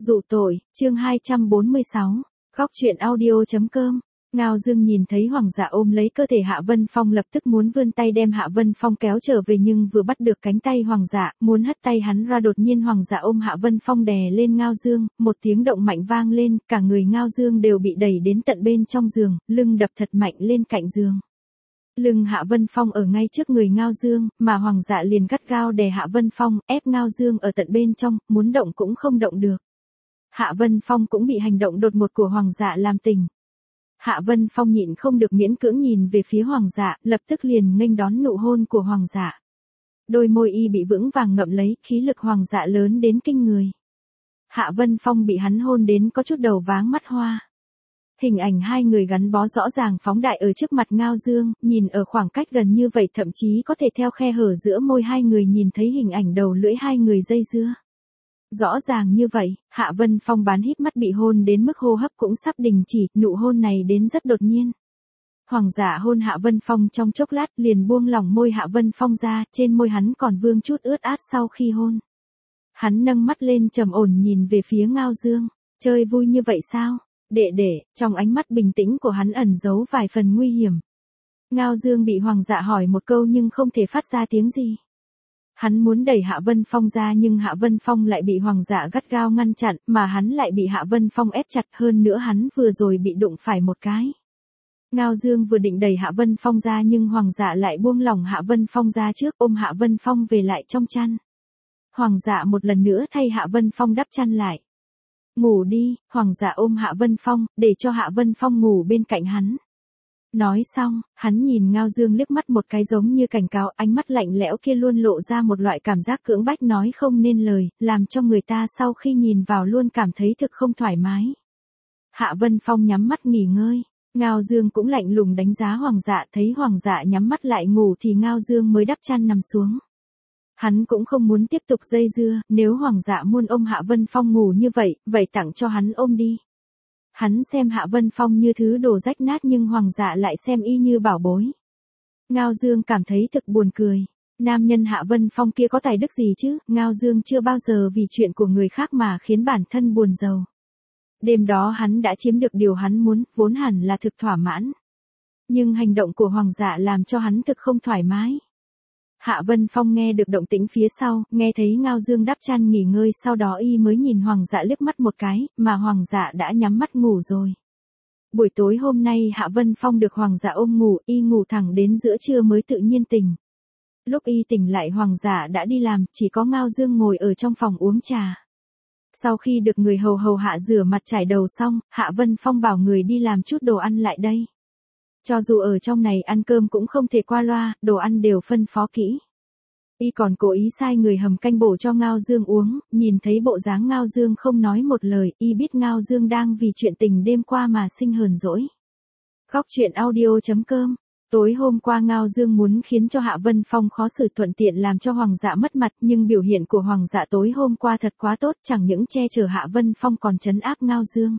Dụ tội, chương 246, góc truyện audio.com. Ngao Dương nhìn thấy Hoàng dạ ôm lấy cơ thể Hạ Vân Phong lập tức muốn vươn tay đem Hạ Vân Phong kéo trở về nhưng vừa bắt được cánh tay Hoàng dạ, muốn hất tay hắn ra đột nhiên Hoàng dạ ôm Hạ Vân Phong đè lên Ngao Dương, một tiếng động mạnh vang lên, cả người Ngao Dương đều bị đẩy đến tận bên trong giường, lưng đập thật mạnh lên cạnh giường. Lưng Hạ Vân Phong ở ngay trước người Ngao Dương, mà Hoàng dạ liền gắt gao đè Hạ Vân Phong, ép Ngao Dương ở tận bên trong, muốn động cũng không động được. Hạ Vân Phong cũng bị hành động đột ngột của Hoàng dạ làm tỉnh. Hạ Vân Phong nhịn không được miễn cưỡng nhìn về phía Hoàng dạ, lập tức liền nghênh đón nụ hôn của Hoàng dạ. Đôi môi y bị vững vàng ngậm lấy, khí lực Hoàng dạ lớn đến kinh người. Hạ Vân Phong bị hắn hôn đến có chút đầu váng mắt hoa. Hình ảnh hai người gắn bó rõ ràng phóng đại ở trước mặt Ngao Dương, nhìn ở khoảng cách gần như vậy thậm chí có thể theo khe hở giữa môi hai người nhìn thấy hình ảnh đầu lưỡi hai người dây dưa. Rõ ràng như vậy, Hạ Vân Phong bán híp mắt bị hôn đến mức hô hấp cũng sắp đình chỉ, nụ hôn này đến rất đột nhiên. Hoàng dạ hôn Hạ Vân Phong trong chốc lát liền buông lỏng môi Hạ Vân Phong ra, trên môi hắn còn vương chút ướt át sau khi hôn. Hắn nâng mắt lên trầm ổn nhìn về phía Ngao Dương, chơi vui như vậy sao? Đệ, trong ánh mắt bình tĩnh của hắn ẩn giấu vài phần nguy hiểm. Ngao Dương bị Hoàng dạ hỏi một câu nhưng không thể phát ra tiếng gì. Hắn muốn đẩy Hạ Vân Phong ra nhưng Hạ Vân Phong lại bị Hoàng dạ gắt gao ngăn chặn, mà hắn lại bị Hạ Vân Phong ép chặt hơn nữa hắn vừa rồi bị đụng phải một cái. Ngao Dương vừa định đẩy Hạ Vân Phong ra nhưng Hoàng dạ lại buông lỏng Hạ Vân Phong ra trước ôm Hạ Vân Phong về lại trong chăn. Hoàng dạ một lần nữa thay Hạ Vân Phong đắp chăn lại. Ngủ đi, Hoàng dạ ôm Hạ Vân Phong, để cho Hạ Vân Phong ngủ bên cạnh hắn. Nói xong, hắn nhìn Ngao Dương liếc mắt một cái giống như cảnh cáo, ánh mắt lạnh lẽo kia luôn lộ ra một loại cảm giác cưỡng bách nói không nên lời, làm cho người ta sau khi nhìn vào luôn cảm thấy thực không thoải mái. Hạ Vân Phong nhắm mắt nghỉ ngơi, Ngao Dương cũng lạnh lùng đánh giá Hoàng dạ, thấy Hoàng dạ nhắm mắt lại ngủ thì Ngao Dương mới đắp chăn nằm xuống. Hắn cũng không muốn tiếp tục dây dưa, nếu Hoàng dạ muốn ôm Hạ Vân Phong ngủ như vậy, vậy tặng cho hắn ôm đi. Hắn xem Hạ Vân Phong như thứ đồ rách nát nhưng Hoàng dạ lại xem y như bảo bối. Ngao Dương cảm thấy thực buồn cười. Nam nhân Hạ Vân Phong kia có tài đức gì chứ, Ngao Dương chưa bao giờ vì chuyện của người khác mà khiến bản thân buồn rầu. Đêm đó hắn đã chiếm được điều hắn muốn, vốn hẳn là thực thỏa mãn. Nhưng hành động của Hoàng dạ làm cho hắn thực không thoải mái. Hạ Vân Phong nghe được động tĩnh phía sau, nghe thấy Ngao Dương đắp chăn nghỉ ngơi sau đó y mới nhìn Hoàng dạ liếc mắt một cái, mà Hoàng dạ đã nhắm mắt ngủ rồi. Buổi tối hôm nay Hạ Vân Phong được Hoàng dạ ôm ngủ, y ngủ thẳng đến giữa trưa mới tự nhiên tỉnh. Lúc y tỉnh lại Hoàng dạ đã đi làm, chỉ có Ngao Dương ngồi ở trong phòng uống trà. Sau khi được người hầu hạ rửa mặt trải đầu xong, Hạ Vân Phong bảo người đi làm chút đồ ăn lại đây. Cho dù ở trong này ăn cơm cũng không thể qua loa, đồ ăn đều phân phó kỹ. Y còn cố ý sai người hầm canh bổ cho Ngao Dương uống, nhìn thấy bộ dáng Ngao Dương không nói một lời, y biết Ngao Dương đang vì chuyện tình đêm qua mà sinh hờn dỗi. Góc truyện audio.com. Tối hôm qua Ngao Dương muốn khiến cho Hạ Vân Phong khó xử thuận tiện làm cho Hoàng dạ mất mặt nhưng biểu hiện của Hoàng dạ tối hôm qua thật quá tốt, chẳng những che chở Hạ Vân Phong còn trấn áp Ngao Dương.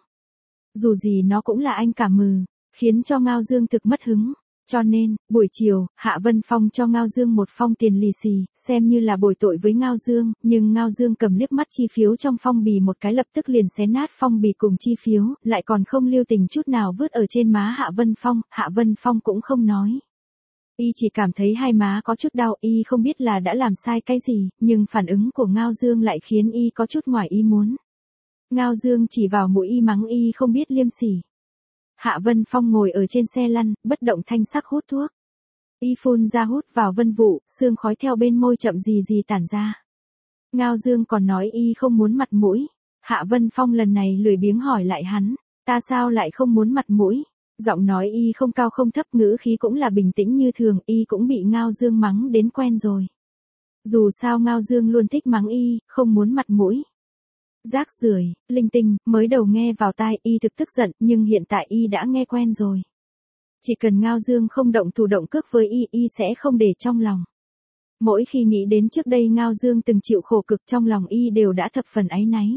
Dù gì nó cũng là anh cả mừ. Khiến cho Ngao Dương thực mất hứng. Cho nên, buổi chiều, Hạ Vân Phong cho Ngao Dương một phong tiền lì xì, xem như là bồi tội với Ngao Dương, nhưng Ngao Dương cầm liếc mắt chi phiếu trong phong bì một cái lập tức liền xé nát phong bì cùng chi phiếu, lại còn không lưu tình chút nào vứt ở trên má Hạ Vân Phong cũng không nói. Y chỉ cảm thấy hai má có chút đau, y không biết là đã làm sai cái gì, nhưng phản ứng của Ngao Dương lại khiến y có chút ngoài ý muốn. Ngao Dương chỉ vào mũi y mắng y không biết liêm sỉ. Hạ Vân Phong ngồi ở trên xe lăn, bất động thanh sắc hút thuốc. Y phun ra hút vào vân vụ, sương khói theo bên môi chậm gì tản ra. Ngao Dương còn nói y không muốn mặt mũi. Hạ Vân Phong lần này lười biếng hỏi lại hắn, ta sao lại không muốn mặt mũi? Giọng nói y không cao không thấp, ngữ khí cũng là bình tĩnh như thường, y cũng bị Ngao Dương mắng đến quen rồi. Dù sao Ngao Dương luôn thích mắng y, không muốn mặt mũi. Rác rưởi, linh tinh, mới đầu nghe vào tai y thực tức giận, nhưng hiện tại y đã nghe quen rồi. Chỉ cần Ngao Dương không động thủ động cước với y sẽ không để trong lòng. Mỗi khi nghĩ đến trước đây Ngao Dương từng chịu khổ cực trong lòng y đều đã thập phần áy náy.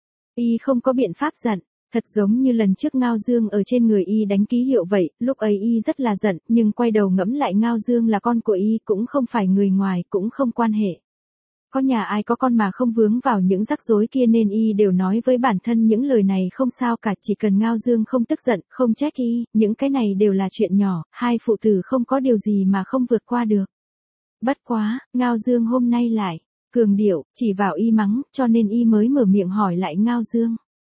Y không có biện pháp giận, thật giống như lần trước Ngao Dương ở trên người y đánh ký hiệu vậy, lúc ấy y rất là giận, nhưng quay đầu ngẫm lại Ngao Dương là con của y cũng không phải người ngoài cũng không quan hệ. Có nhà ai có con mà không vướng vào những rắc rối kia nên y đều nói với bản thân những lời này không sao cả, chỉ cần Ngao Dương không tức giận, không trách y, những cái này đều là chuyện nhỏ, hai phụ tử không có điều gì mà không vượt qua được. Bất quá, Ngao Dương hôm nay lại cường điệu, chỉ vào y mắng, cho nên y mới mở miệng hỏi lại Ngao Dương.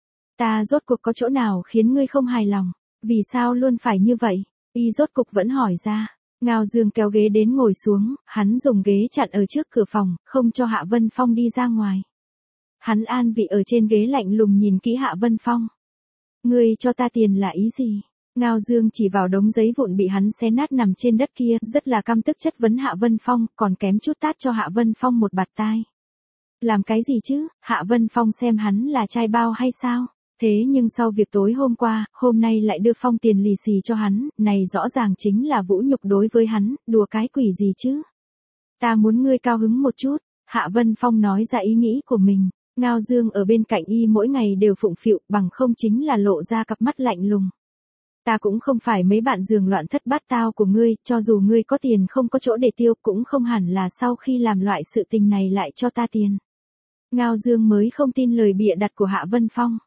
Ta rốt cuộc có chỗ nào khiến ngươi không hài lòng? Vì sao luôn phải như vậy? Y rốt cục vẫn hỏi ra. Ngao Dương kéo ghế đến ngồi xuống, hắn dùng ghế chặn ở trước cửa phòng, không cho Hạ Vân Phong đi ra ngoài. Hắn an vị ở trên ghế lạnh lùng nhìn kỹ Hạ Vân Phong. Ngươi cho ta tiền là ý gì? Ngao Dương chỉ vào đống giấy vụn bị hắn xé nát nằm trên đất kia, rất là căm tức chất vấn Hạ Vân Phong, còn kém chút tát cho Hạ Vân Phong một bạt tai. Làm cái gì chứ, Hạ Vân Phong xem hắn là trai bao hay sao? Thế nhưng sau việc tối hôm qua, hôm nay lại đưa Phong tiền lì xì cho hắn, này rõ ràng chính là vũ nhục đối với hắn, đùa cái quỷ gì chứ? Ta muốn ngươi cao hứng một chút, Hạ Vân Phong nói ra ý nghĩ của mình. Ngao Dương ở bên cạnh y mỗi ngày đều phụng phịu, bằng không chính là lộ ra cặp mắt lạnh lùng. Ta cũng không phải mấy bạn giường loạn thất bát tao của ngươi, cho dù ngươi có tiền không có chỗ để tiêu cũng không hẳn là sau khi làm loại sự tình này lại cho ta tiền. Ngao Dương mới không tin lời bịa đặt của Hạ Vân Phong.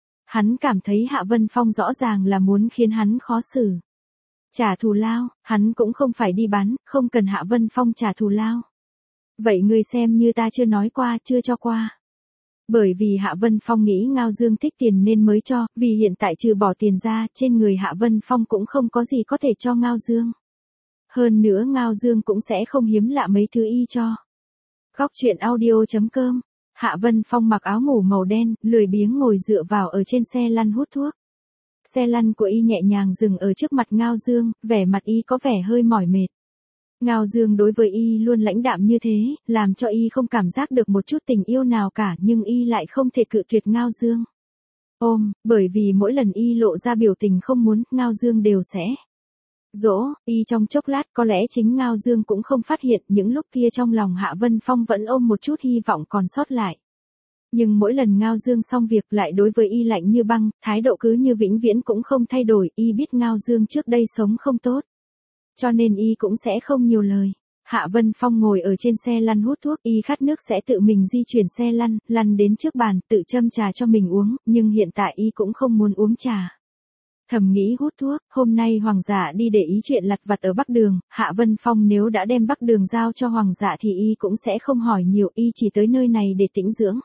Hắn cảm thấy Hạ Vân Phong rõ ràng là muốn khiến hắn khó xử. Trả thù lao, hắn cũng không phải đi bán, không cần Hạ Vân Phong trả thù lao. Vậy ngươi xem như ta chưa nói qua, chưa cho qua. Bởi vì Hạ Vân Phong nghĩ Ngao Dương thích tiền nên mới cho, vì hiện tại trừ bỏ tiền ra, trên người Hạ Vân Phong cũng không có gì có thể cho Ngao Dương. Hơn nữa Ngao Dương cũng sẽ không hiếm lạ mấy thứ y cho. Góc truyện audio.com. Hạ Vân Phong mặc áo ngủ màu đen, lười biếng ngồi dựa vào ở trên xe lăn hút thuốc. Xe lăn của y nhẹ nhàng dừng ở trước mặt Ngao Dương, vẻ mặt y có vẻ hơi mỏi mệt. Ngao Dương đối với y luôn lãnh đạm như thế, làm cho y không cảm giác được một chút tình yêu nào cả, nhưng y lại không thể cự tuyệt Ngao Dương. Bởi vì mỗi lần y lộ ra biểu tình không muốn, Ngao Dương đều sẽ dỗ, y trong chốc lát có lẽ chính Ngao Dương cũng không phát hiện những lúc kia trong lòng Hạ Vân Phong vẫn ôm một chút hy vọng còn sót lại. Nhưng mỗi lần Ngao Dương xong việc lại đối với y lạnh như băng, thái độ cứ như vĩnh viễn cũng không thay đổi, y biết Ngao Dương trước đây sống không tốt. Cho nên y cũng sẽ không nhiều lời. Hạ Vân Phong ngồi ở trên xe lăn hút thuốc, y khát nước sẽ tự mình di chuyển xe lăn, lăn đến trước bàn, tự châm trà cho mình uống, nhưng hiện tại y cũng không muốn uống trà. Thầm nghĩ hút thuốc, hôm nay Hoàng giả đi để ý chuyện lặt vặt ở Bắc Đường, Hạ Vân Phong nếu đã đem Bắc Đường giao cho Hoàng giả thì y cũng sẽ không hỏi nhiều, y chỉ tới nơi này để tĩnh dưỡng.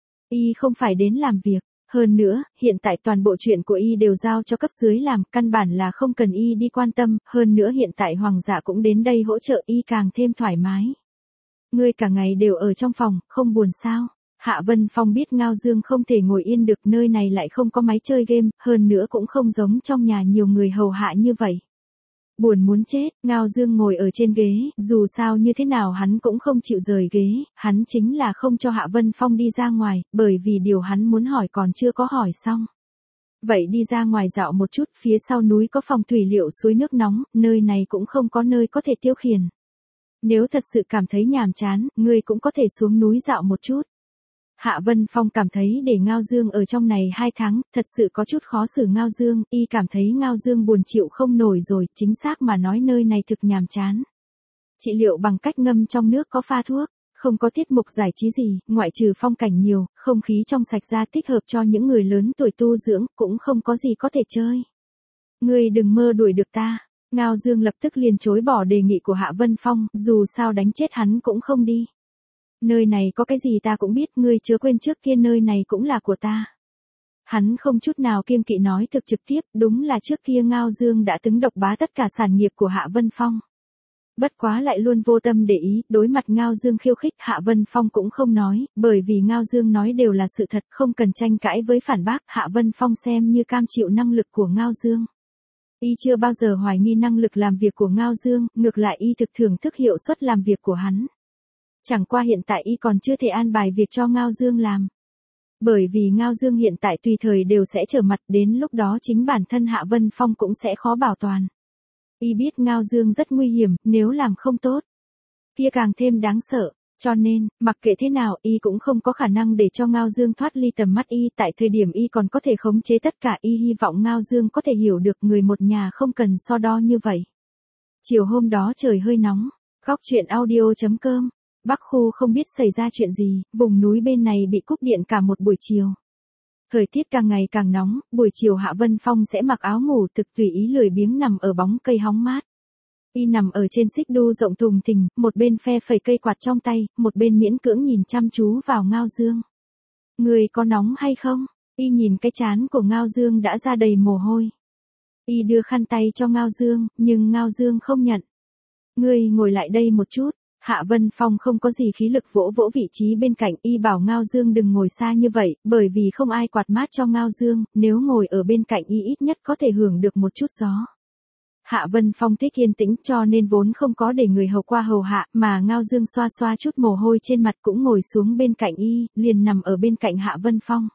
Y không phải đến làm việc. Hơn nữa, hiện tại toàn bộ chuyện của y đều giao cho cấp dưới làm, căn bản là không cần y đi quan tâm, hơn nữa hiện tại Hoàng giả cũng đến đây hỗ trợ y càng thêm thoải mái. Ngươi cả ngày đều ở trong phòng, không buồn sao? Hạ Vân Phong biết Ngao Dương không thể ngồi yên được, nơi này lại không có máy chơi game, hơn nữa cũng không giống trong nhà nhiều người hầu hạ như vậy. Buồn muốn chết, Ngao Dương ngồi ở trên ghế, dù sao như thế nào hắn cũng không chịu rời ghế, hắn chính là không cho Hạ Vân Phong đi ra ngoài, bởi vì điều hắn muốn hỏi còn chưa có hỏi xong. Vậy đi ra ngoài dạo một chút, phía sau núi có phòng thủy liệu suối nước nóng, nơi này cũng không có nơi có thể tiêu khiển. Nếu thật sự cảm thấy nhàm chán, ngươi cũng có thể xuống núi dạo một chút. Hạ Vân Phong cảm thấy để Ngao Dương ở trong này 2 tháng, thật sự có chút khó xử Ngao Dương, y cảm thấy Ngao Dương buồn chịu không nổi rồi, chính xác mà nói nơi này thực nhàm chán. Trị liệu bằng cách ngâm trong nước có pha thuốc, không có tiết mục giải trí gì, ngoại trừ phong cảnh nhiều, không khí trong sạch ra thích hợp cho những người lớn tuổi tu dưỡng, cũng không có gì có thể chơi. Ngươi đừng mơ đuổi được ta. Ngao Dương lập tức liền chối bỏ đề nghị của Hạ Vân Phong, dù sao đánh chết hắn cũng không đi. Nơi này có cái gì ta cũng biết, ngươi chớ quên trước kia nơi này cũng là của ta. Hắn không chút nào kiêng kỵ nói thực trực tiếp, đúng là trước kia Ngao Dương đã từng độc bá tất cả sản nghiệp của Hạ Vân Phong. Bất quá lại luôn vô tâm để ý, đối mặt Ngao Dương khiêu khích Hạ Vân Phong cũng không nói, bởi vì Ngao Dương nói đều là sự thật, không cần tranh cãi với phản bác, Hạ Vân Phong xem như cam chịu năng lực của Ngao Dương. Y chưa bao giờ hoài nghi năng lực làm việc của Ngao Dương, ngược lại y thực thưởng thức hiệu suất làm việc của hắn. Chẳng qua hiện tại y còn chưa thể an bài việc cho Ngao Dương làm. Bởi vì Ngao Dương hiện tại tùy thời đều sẽ trở mặt, đến lúc đó chính bản thân Hạ Vân Phong cũng sẽ khó bảo toàn. Y biết Ngao Dương rất nguy hiểm, nếu làm không tốt, kia càng thêm đáng sợ. Cho nên, mặc kệ thế nào, y cũng không có khả năng để cho Ngao Dương thoát ly tầm mắt y, tại thời điểm y còn có thể khống chế tất cả, y hy vọng Ngao Dương có thể hiểu được người một nhà không cần so đo như vậy. Chiều hôm đó trời hơi nóng. Góc truyện audio.com Bắc khu không biết xảy ra chuyện gì, vùng núi bên này bị cúp điện cả một buổi chiều. Thời tiết càng ngày càng nóng, buổi chiều Hạ Vân Phong sẽ mặc áo ngủ thực tùy ý lười biếng nằm ở bóng cây hóng mát. Y nằm ở trên xích đu rộng thùng thình, một bên phe phẩy cây quạt trong tay, một bên miễn cưỡng nhìn chăm chú vào Ngao Dương. Người có nóng hay không? Y nhìn cái trán của Ngao Dương đã ra đầy mồ hôi. Y đưa khăn tay cho Ngao Dương, nhưng Ngao Dương không nhận. Ngươi ngồi lại đây một chút. Hạ Vân Phong không có gì khí lực vỗ vỗ vị trí bên cạnh, y bảo Ngao Dương đừng ngồi xa như vậy, bởi vì không ai quạt mát cho Ngao Dương, nếu ngồi ở bên cạnh y ít nhất có thể hưởng được một chút gió. Hạ Vân Phong thích yên tĩnh cho nên vốn không có để người hầu qua hầu hạ, mà Ngao Dương xoa xoa chút mồ hôi trên mặt cũng ngồi xuống bên cạnh y, liền nằm ở bên cạnh Hạ Vân Phong.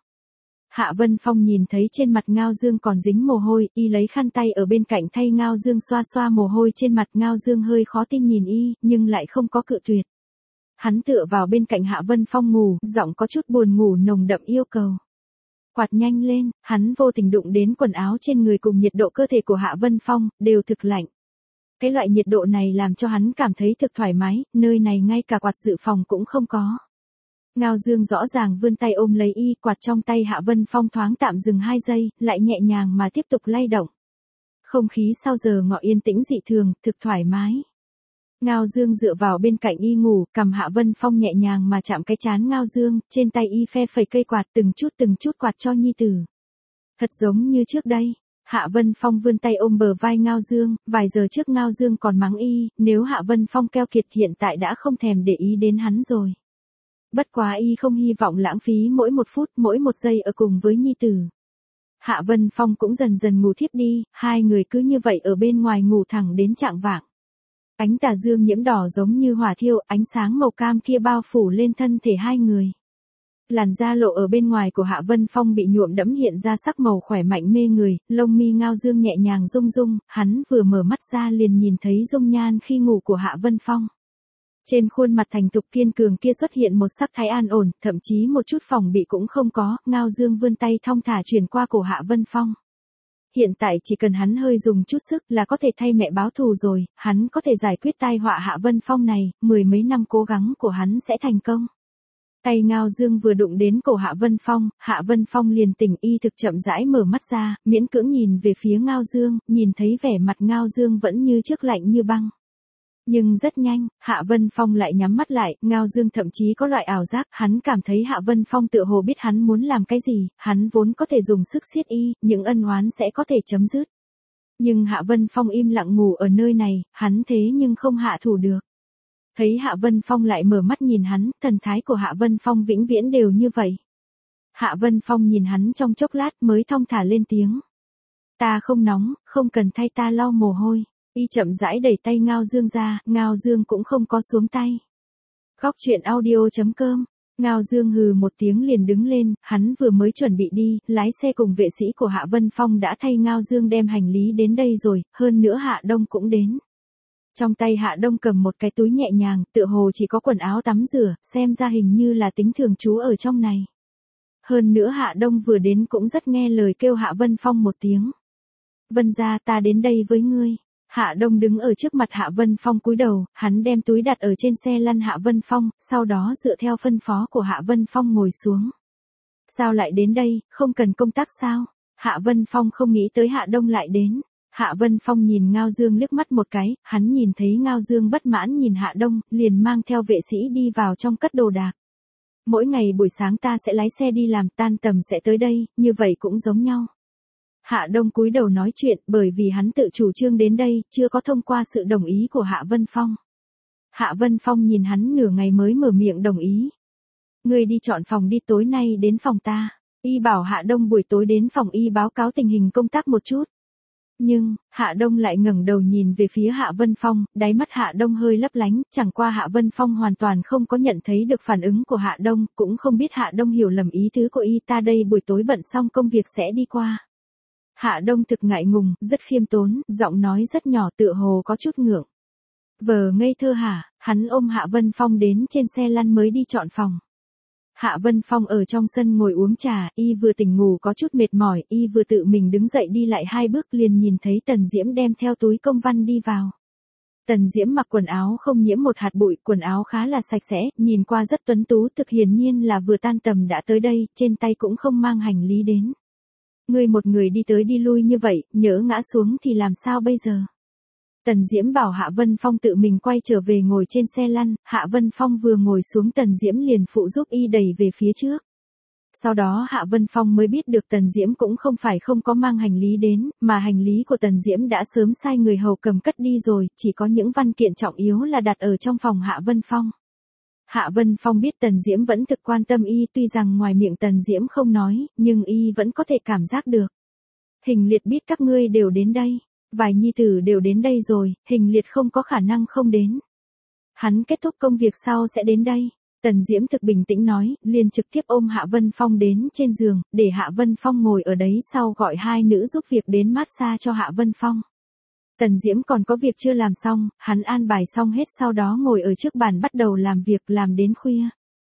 Hạ Vân Phong nhìn thấy trên mặt Ngao Dương còn dính mồ hôi, y lấy khăn tay ở bên cạnh thay Ngao Dương xoa xoa mồ hôi trên mặt. Ngao Dương hơi khó tin nhìn y, nhưng lại không có cự tuyệt. Hắn tựa vào bên cạnh Hạ Vân Phong ngủ, giọng có chút buồn ngủ nồng đậm yêu cầu. Quạt nhanh lên, hắn vô tình đụng đến quần áo trên người cùng nhiệt độ cơ thể của Hạ Vân Phong, đều thực lạnh. Cái loại nhiệt độ này làm cho hắn cảm thấy thực thoải mái, nơi này ngay cả quạt dự phòng cũng không có. Ngao Dương rõ ràng vươn tay ôm lấy y, quạt trong tay Hạ Vân Phong thoáng tạm dừng 2 giây, lại nhẹ nhàng mà tiếp tục lay động. Không khí sau giờ ngọ yên tĩnh dị thường, thực thoải mái. Ngao Dương dựa vào bên cạnh y ngủ, cầm Hạ Vân Phong nhẹ nhàng mà chạm cái trán Ngao Dương, trên tay y phe phẩy cây quạt từng chút quạt cho nhi tử. Thật giống như trước đây. Hạ Vân Phong vươn tay ôm bờ vai Ngao Dương, vài giờ trước Ngao Dương còn mắng y, nếu Hạ Vân Phong keo kiệt hiện tại đã không thèm để ý đến hắn rồi. Bất quá y không hy vọng lãng phí mỗi 1 phút, mỗi 1 giây ở cùng với nhi tử. Hạ Vân Phong cũng dần dần ngủ thiếp đi, hai người cứ như vậy ở bên ngoài ngủ thẳng đến chạng vạng. Ánh tà dương nhiễm đỏ giống như hỏa thiêu, ánh sáng màu cam kia bao phủ lên thân thể hai người. Làn da lộ ở bên ngoài của Hạ Vân Phong bị nhuộm đẫm hiện ra sắc màu khỏe mạnh mê người, lông mi Ngao Dương nhẹ nhàng rung rung, hắn vừa mở mắt ra liền nhìn thấy dung nhan khi ngủ của Hạ Vân Phong. Trên khuôn mặt thành thục kiên cường kia xuất hiện một sắc thái an ổn, thậm chí một chút phòng bị cũng không có. Ngao Dương vươn tay thong thả truyền qua cổ Hạ Vân Phong. Hiện tại chỉ cần hắn hơi dùng chút sức là có thể thay mẹ báo thù rồi, hắn có thể giải quyết tai họa Hạ Vân Phong này, 10 mấy năm cố gắng của hắn sẽ thành công. Tay Ngao Dương vừa đụng đến cổ Hạ Vân Phong liền tỉnh, y thực chậm rãi mở mắt ra, miễn cưỡng nhìn về phía Ngao Dương, nhìn thấy vẻ mặt Ngao Dương vẫn như trước lạnh như băng. Nhưng rất nhanh, Hạ Vân Phong lại nhắm mắt lại, Ngao Dương thậm chí có loại ảo giác, hắn cảm thấy Hạ Vân Phong tựa hồ biết hắn muốn làm cái gì, hắn vốn có thể dùng sức siết y, những ân oán sẽ có thể chấm dứt. Nhưng Hạ Vân Phong im lặng ngủ ở nơi này, hắn thế nhưng không hạ thủ được. Thấy Hạ Vân Phong lại mở mắt nhìn hắn, thần thái của Hạ Vân Phong vĩnh viễn đều như vậy. Hạ Vân Phong nhìn hắn trong chốc lát mới thong thả lên tiếng. Ta không nóng, không cần thay ta lau mồ hôi. Y chậm rãi đẩy tay Ngao Dương ra, Ngao Dương cũng không có xuống tay. Góc truyện audio.com. Ngao Dương hừ một tiếng liền đứng lên, hắn vừa mới chuẩn bị đi, lái xe cùng vệ sĩ của Hạ Vân Phong đã thay Ngao Dương đem hành lý đến đây rồi, hơn nữa Hạ Đông cũng đến. Trong tay Hạ Đông cầm một cái túi nhẹ nhàng, tựa hồ chỉ có quần áo tắm rửa, xem ra hình như là tính thường trú ở trong này. Hơn nữa Hạ Đông vừa đến cũng rất nghe lời kêu Hạ Vân Phong một tiếng. Vân gia, ta đến đây với ngươi. Hạ Đông đứng ở trước mặt Hạ Vân Phong cúi đầu, hắn đem túi đặt ở trên xe lăn Hạ Vân Phong, sau đó dựa theo phân phó của Hạ Vân Phong ngồi xuống. Sao lại đến đây, không cần công tác sao? Hạ Vân Phong không nghĩ tới Hạ Đông lại đến. Hạ Vân Phong nhìn Ngao Dương liếc mắt một cái, hắn nhìn thấy Ngao Dương bất mãn nhìn Hạ Đông, liền mang theo vệ sĩ đi vào trong cất đồ đạc. Mỗi ngày buổi sáng ta sẽ lái xe đi làm, tan tầm sẽ tới đây, như vậy cũng giống nhau. Hạ Đông cúi đầu nói chuyện, bởi vì hắn tự chủ trương đến đây, chưa có thông qua sự đồng ý của Hạ Vân Phong. Hạ Vân Phong nhìn hắn nửa ngày mới mở miệng đồng ý. Ngươi đi chọn phòng đi, tối nay đến phòng ta. Y bảo Hạ Đông buổi tối đến phòng y báo cáo tình hình công tác một chút. Nhưng, Hạ Đông lại ngẩng đầu nhìn về phía Hạ Vân Phong, đáy mắt Hạ Đông hơi lấp lánh, chẳng qua Hạ Vân Phong hoàn toàn không có nhận thấy được phản ứng của Hạ Đông, cũng không biết Hạ Đông hiểu lầm ý tứ của y, ta đây buổi tối bận xong công việc sẽ đi qua. Hạ Đông thực ngại ngùng, rất khiêm tốn, giọng nói rất nhỏ tựa hồ có chút ngượng. Vờ ngây thơ hả, hắn ôm Hạ Vân Phong đến trên xe lăn mới đi chọn phòng. Hạ Vân Phong ở trong sân ngồi uống trà, y vừa tỉnh ngủ có chút mệt mỏi, y vừa tự mình đứng dậy đi lại 2 bước liền nhìn thấy Tần Diễm đem theo túi công văn đi vào. Tần Diễm mặc quần áo không nhiễm một hạt bụi, quần áo khá là sạch sẽ, nhìn qua rất tuấn tú, thực hiển nhiên là vừa tan tầm đã tới đây, trên tay cũng không mang hành lý đến. Ngươi một người đi tới đi lui như vậy, nhỡ ngã xuống thì làm sao bây giờ? Tần Diễm bảo Hạ Vân Phong tự mình quay trở về ngồi trên xe lăn, Hạ Vân Phong vừa ngồi xuống Tần Diễm liền phụ giúp y đẩy về phía trước. Sau đó Hạ Vân Phong mới biết được Tần Diễm cũng không phải không có mang hành lý đến, mà hành lý của Tần Diễm đã sớm sai người hầu cầm cất đi rồi, chỉ có những văn kiện trọng yếu là đặt ở trong phòng Hạ Vân Phong. Hạ Vân Phong biết Tần Diễm vẫn thực quan tâm y, tuy rằng ngoài miệng Tần Diễm không nói, nhưng y vẫn có thể cảm giác được. Hình Liệt biết các ngươi đều đến đây, vài nhi tử đều đến đây rồi, Hình Liệt không có khả năng không đến. Hắn kết thúc công việc sau sẽ đến đây. Tần Diễm thực bình tĩnh nói, liền trực tiếp ôm Hạ Vân Phong đến trên giường, để Hạ Vân Phong ngồi ở đấy sau gọi hai nữ giúp việc đến massage cho Hạ Vân Phong. Tần Diễm còn có việc chưa làm xong, hắn an bài xong hết sau đó ngồi ở trước bàn bắt đầu làm việc làm đến khuya.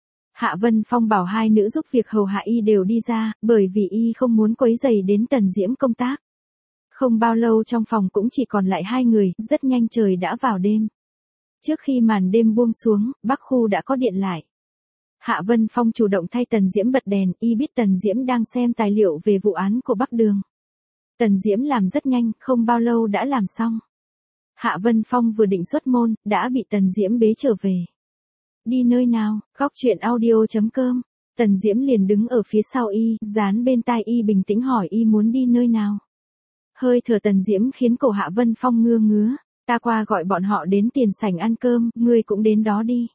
Hạ Vân Phong bảo hai nữ giúp việc hầu hạ y đều đi ra, bởi vì y không muốn quấy rầy đến Tần Diễm công tác. Không bao lâu trong phòng cũng chỉ còn lại hai người, rất nhanh trời đã vào đêm. Trước khi màn đêm buông xuống, Bắc Khu đã có điện lại. Hạ Vân Phong chủ động thay Tần Diễm bật đèn, y biết Tần Diễm đang xem tài liệu về vụ án của Bắc Đường. Tần Diễm làm rất nhanh, không bao lâu đã làm xong. Hạ Vân Phong vừa định xuất môn, đã bị Tần Diễm bế trở về. Đi nơi nào? Góc chuyện audio.com. Tần Diễm liền đứng ở phía sau y, dán bên tai y bình tĩnh hỏi y muốn đi nơi nào. Hơi thở Tần Diễm khiến cổ Hạ Vân Phong ngứa ngứa. Ta qua gọi bọn họ đến tiền sảnh ăn cơm, ngươi cũng đến đó đi.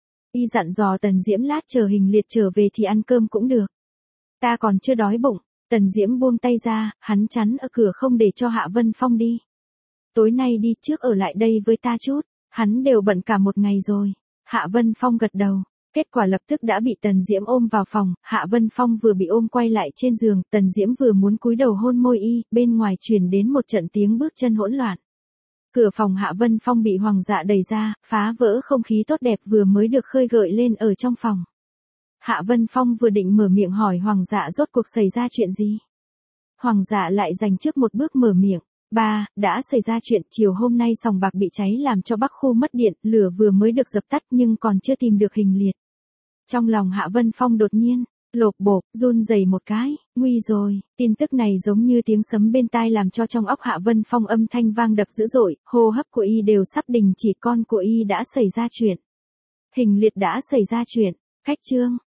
Y dặn dò Tần Diễm lát chờ Hình Liệt trở về thì ăn cơm cũng được. Ta còn chưa đói bụng. Tần Diễm buông tay ra, hắn chắn ở cửa không để cho Hạ Vân Phong đi. Tối nay đi trước ở lại đây với ta chút, hắn đều bận cả một ngày rồi. Hạ Vân Phong gật đầu. Kết quả lập tức đã bị Tần Diễm ôm vào phòng, Hạ Vân Phong vừa bị ôm quay lại trên giường, Tần Diễm vừa muốn cúi đầu hôn môi y, bên ngoài truyền đến một trận tiếng bước chân hỗn loạn. Cửa phòng Hạ Vân Phong bị Hoàng Dạ đẩy ra, phá vỡ không khí tốt đẹp vừa mới được khơi gợi lên ở trong phòng. Hạ Vân Phong vừa định mở miệng hỏi Hoàng Dạ rốt cuộc xảy ra chuyện gì. Hoàng Dạ lại dành trước một bước mở miệng. Ba, đã xảy ra chuyện chiều hôm nay sòng bạc bị cháy làm cho Bắc Khu mất điện, lửa vừa mới được dập tắt nhưng còn chưa tìm được Hình Liệt. Trong lòng Hạ Vân Phong đột nhiên lộp bộp, run rẩy một cái, nguy rồi, tin tức này giống như tiếng sấm bên tai làm cho trong óc Hạ Vân Phong âm thanh vang đập dữ dội, hô hấp của y đều sắp đình chỉ, con của y đã xảy ra chuyện. Hình Liệt đã xảy ra chuyện, cách chương.